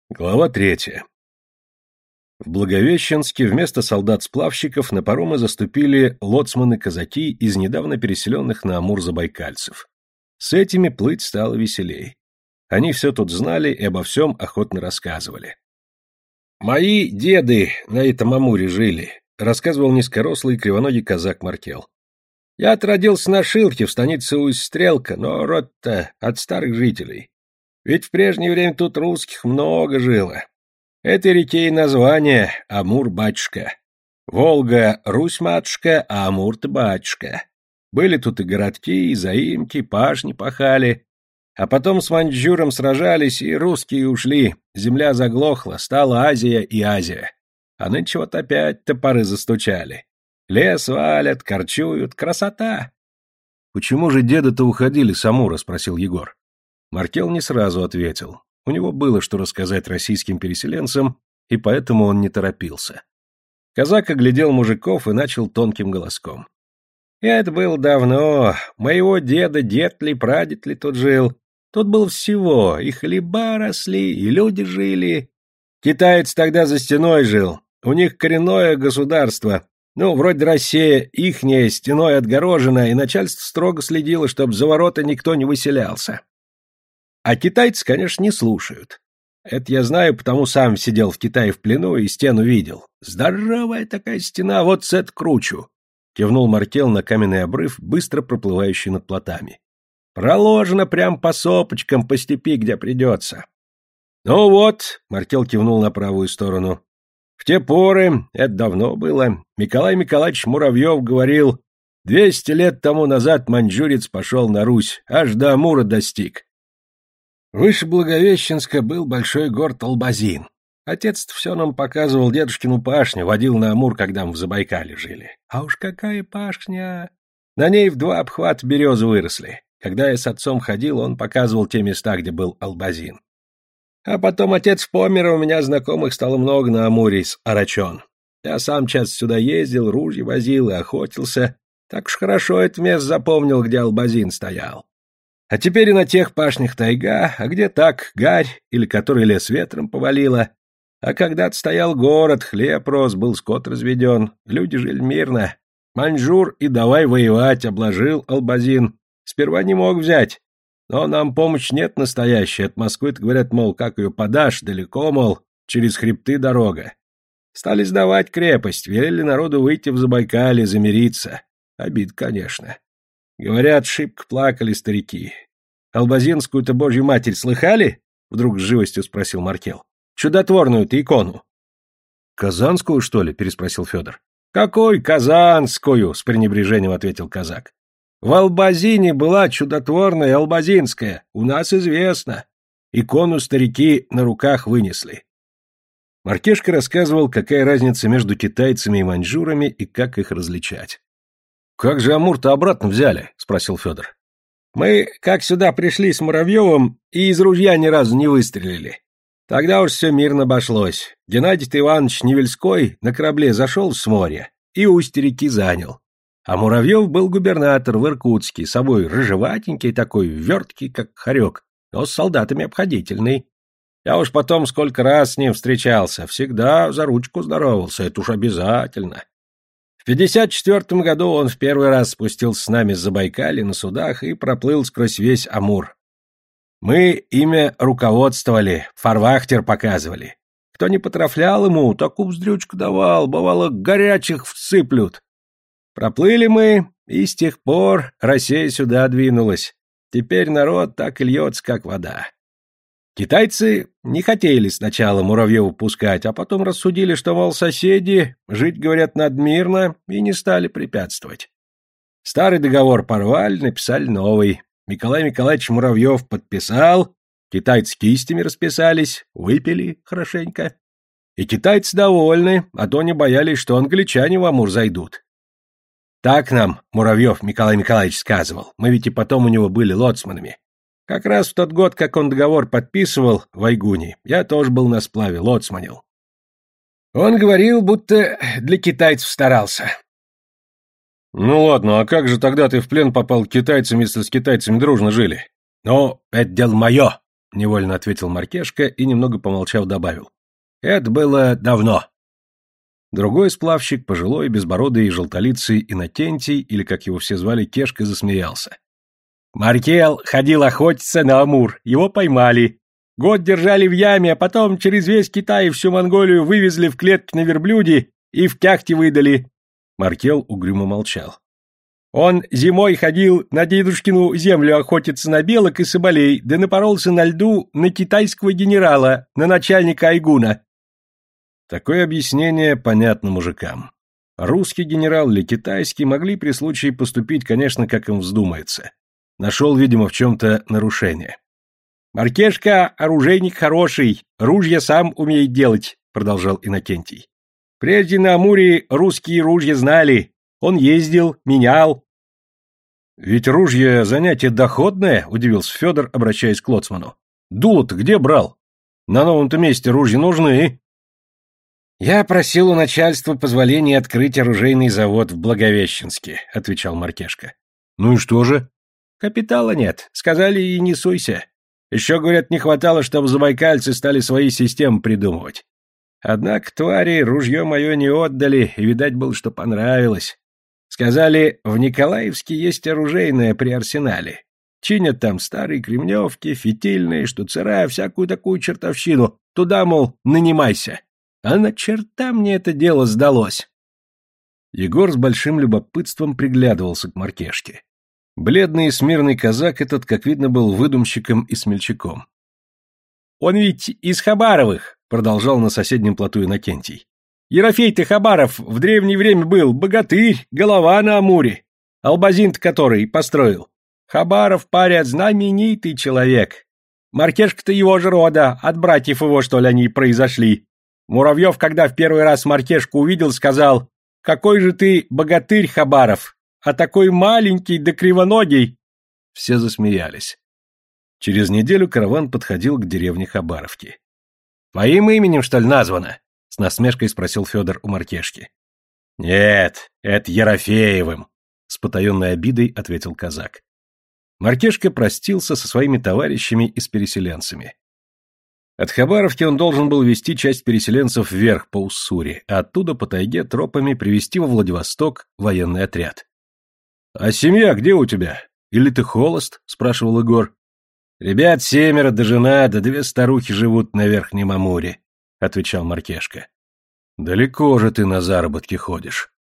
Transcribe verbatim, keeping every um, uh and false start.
Глава третья. В Благовещенске вместо солдат-сплавщиков на паромы заступили лоцманы-казаки из недавно переселенных на Амур забайкальцев. С этими плыть стало веселей. Они все тут знали и обо всем охотно рассказывали. «Мои деды на этом Амуре жили», — рассказывал низкорослый кривоногий казак Маркел. «Я-то родился на Шилке, в станице Усть-Стрелка, но род-то от старых жителей. Ведь в прежнее время тут русских много жило. Этой реке и название Амур-батюшка. Волга — Русь-матушка, а Амур-то батюшка. Были тут и городки, и заимки, пашни пахали. А потом с маньчжуром сражались, и русские ушли. Земля заглохла, стала Азия и Азия. А нынче вот опять топоры застучали. Лес валят, корчуют, красота. — Почему же деды-то уходили с Амура? — спросил Егор. Маркел не сразу ответил. У него было что рассказать российским переселенцам, и поэтому он не торопился. Казак оглядел мужиков и начал тонким голоском. «Это было давно. Моего деда, дед ли, прадед ли тут жил. Тут было всего. И хлеба росли, и люди жили. Китаец тогда за стеной жил. У них коренное государство. Ну, вроде Россия, ихняя стеной отгорожена, и начальство строго следило, чтобы за ворота никто не выселялся. А китайцы, конечно, не слушают. Это я знаю, потому сам сидел в Китае в плену и стену видел. Здоровая такая стена, вот с это кручу. Кивнул Маркел на каменный обрыв, быстро проплывающий над плотами. Проложено прям по сопочкам, по степи, где придется. Ну вот, Маркел кивнул на правую сторону. В те поры, это давно было, Николай Николаевич Муравьев говорил, двести лет тому назад маньчжурец пошел на Русь, аж до Амура достиг. Выше Благовещенска был большой город Албазин. Отец-то все нам показывал дедушкину пашню, водил на Амур, когда мы в Забайкале жили. А уж какая пашня! На ней в два обхвата березы выросли. Когда я с отцом ходил, он показывал те места, где был Албазин. А потом отец помер, и у меня знакомых стало много на Амуре с Арачон. Я сам часто сюда ездил, ружья возил и охотился. Так уж хорошо это место запомнил, где Албазин стоял. А теперь и на тех пашнях тайга, а где так, гарь, или который лес ветром повалило. А когда-то стоял город, хлеб рос, был скот разведен, люди жили мирно. Маньчжур и давай воевать, обложил Албазин. Сперва не мог взять, но нам помощь нет настоящей. От Москвы-то говорят, мол, как ее подашь, далеко, мол, через хребты дорога. Стали сдавать крепость, велели народу выйти в Забайкалье, замириться. Обид, конечно. Говорят, шибко плакали старики. Албазинскую-то Божью Матерь слыхали? Вдруг с живостью спросил Маркел. Чудотворную-то икону. Казанскую, что ли? Переспросил Федор. Какой Казанскую? С пренебрежением ответил казак. В Албазине была чудотворная албазинская, у нас известно. Икону старики на руках вынесли. Маркешка рассказывал, какая разница между китайцами и маньчжурами и как их различать. «Как же Амур-то обратно взяли?» — спросил Федор. «Мы, как сюда пришли с Муравьевым, и из ружья ни разу не выстрелили. Тогда уж все мирно обошлось. Геннадий Иванович Невельской на корабле зашел с моря и устье реки занял. А Муравьев был губернатор в Иркутске, собой рыжеватенький такой, верткий, как хорек, но с солдатами обходительный. Я уж потом сколько раз с ним встречался, всегда за ручку здоровался, это уж обязательно. В пятьдесят четвертом году он в первый раз спустился с нами с Забайкалья на судах и проплыл сквозь весь Амур. Мы имя руководствовали, фарвахтер показывали. Кто не потрафлял ему, такую вздрючку давал, бывало, горячих всыплют. Проплыли мы, и с тех пор Россия сюда двинулась. Теперь народ так и льется, как вода. Китайцы не хотели сначала Муравьева пускать, а потом рассудили, что, мол, соседи, жить, говорят, надо мирно, и не стали препятствовать. Старый договор порвали, написали новый. Николай Николаевич Муравьев подписал, китайцы кистями расписались, выпили хорошенько. И китайцы довольны, а то не боялись, что англичане в Амур зайдут. Так нам Муравьев Николай Николаевич сказывал, мы ведь и потом у него были лоцманами. Как раз в тот год, как он договор подписывал в Айгуне, я тоже был на сплаве, лоцманил. Он говорил, будто для китайцев старался. Ну ладно, а как же тогда ты в плен попал к китайцам, если с китайцами дружно жили? Ну, это дело мое, — невольно ответил Маркешка и, немного помолчав, добавил. Это было давно. Другой сплавщик, пожилой, безбородый и желтолицый Иннокентий, или, как его все звали, Кешка, засмеялся. Маркел ходил охотиться на Амур, его поймали. Год держали в яме, а потом через весь Китай и всю Монголию вывезли в клетке на верблюде и в кяхте выдали. Маркел угрюмо молчал. Он зимой ходил на дедушкину землю охотиться на белок и соболей, да напоролся на льду на китайского генерала, на начальника Айгуна. Такое объяснение понятно мужикам. Русский генерал или китайский могли при случае поступить, конечно, как им вздумается. Нашел, видимо, в чем-то нарушение. «Маркешка оружейник хороший, ружья сам умеет делать», — продолжал Иннокентий. «Прежде на Амуре русские ружья знали. Он ездил, менял». «Ведь ружье занятие доходное», — удивился Федор, обращаясь к лоцману. «Дуло-то где брал? На новом-то месте ружья нужны». «Я просил у начальства позволения открыть оружейный завод в Благовещенске», — отвечал Маркешка. «Ну и что же?» «Капитала нет. Сказали, и не суйся. Еще, говорят, не хватало, чтобы забайкальцы стали свои системы придумывать. Однако твари ружье мое не отдали, и, видать, было, что понравилось. Сказали, в Николаевске есть оружейное при арсенале. Чинят там старые кремневки, фитильные, штуцера, всякую такую чертовщину. Туда, мол, нанимайся. А на черта мне это дело сдалось». Егор с большим любопытством приглядывался к Маркешке. Бледный и смирный казак этот, как видно, был выдумщиком и смельчаком. «Он ведь из Хабаровых», — продолжал на соседнем плоту Иннокентий. «Ерофей-то Хабаров в древнее время был богатырь, голова на Амуре, албазин-то который построил. Хабаров, паря, знаменитый человек. Маркешка-то его же рода, от братьев его, что ли, они произошли. Муравьев, когда в первый раз Маркешку увидел, сказал: «Какой же ты богатырь, Хабаров, а такой маленький да кривоногий!» Все засмеялись. Через неделю караван подходил к деревне Хабаровки. «Твоим именем, что ли, названо?» — с насмешкой спросил Федор у Маркешки. «Нет, это Ерофеевым», — с потаенной обидой ответил казак. Маркешка простился со своими товарищами и с переселенцами. От Хабаровки он должен был вести часть переселенцев вверх по Уссури, а оттуда по тайге тропами привезти во Владивосток военный отряд. «А семья где у тебя? Или ты холост?» — спрашивал Егор. «Ребят семеро, да жена, да две старухи живут на Верхнем Амуре», — отвечал Маркешка. «Далеко же ты на заработки ходишь».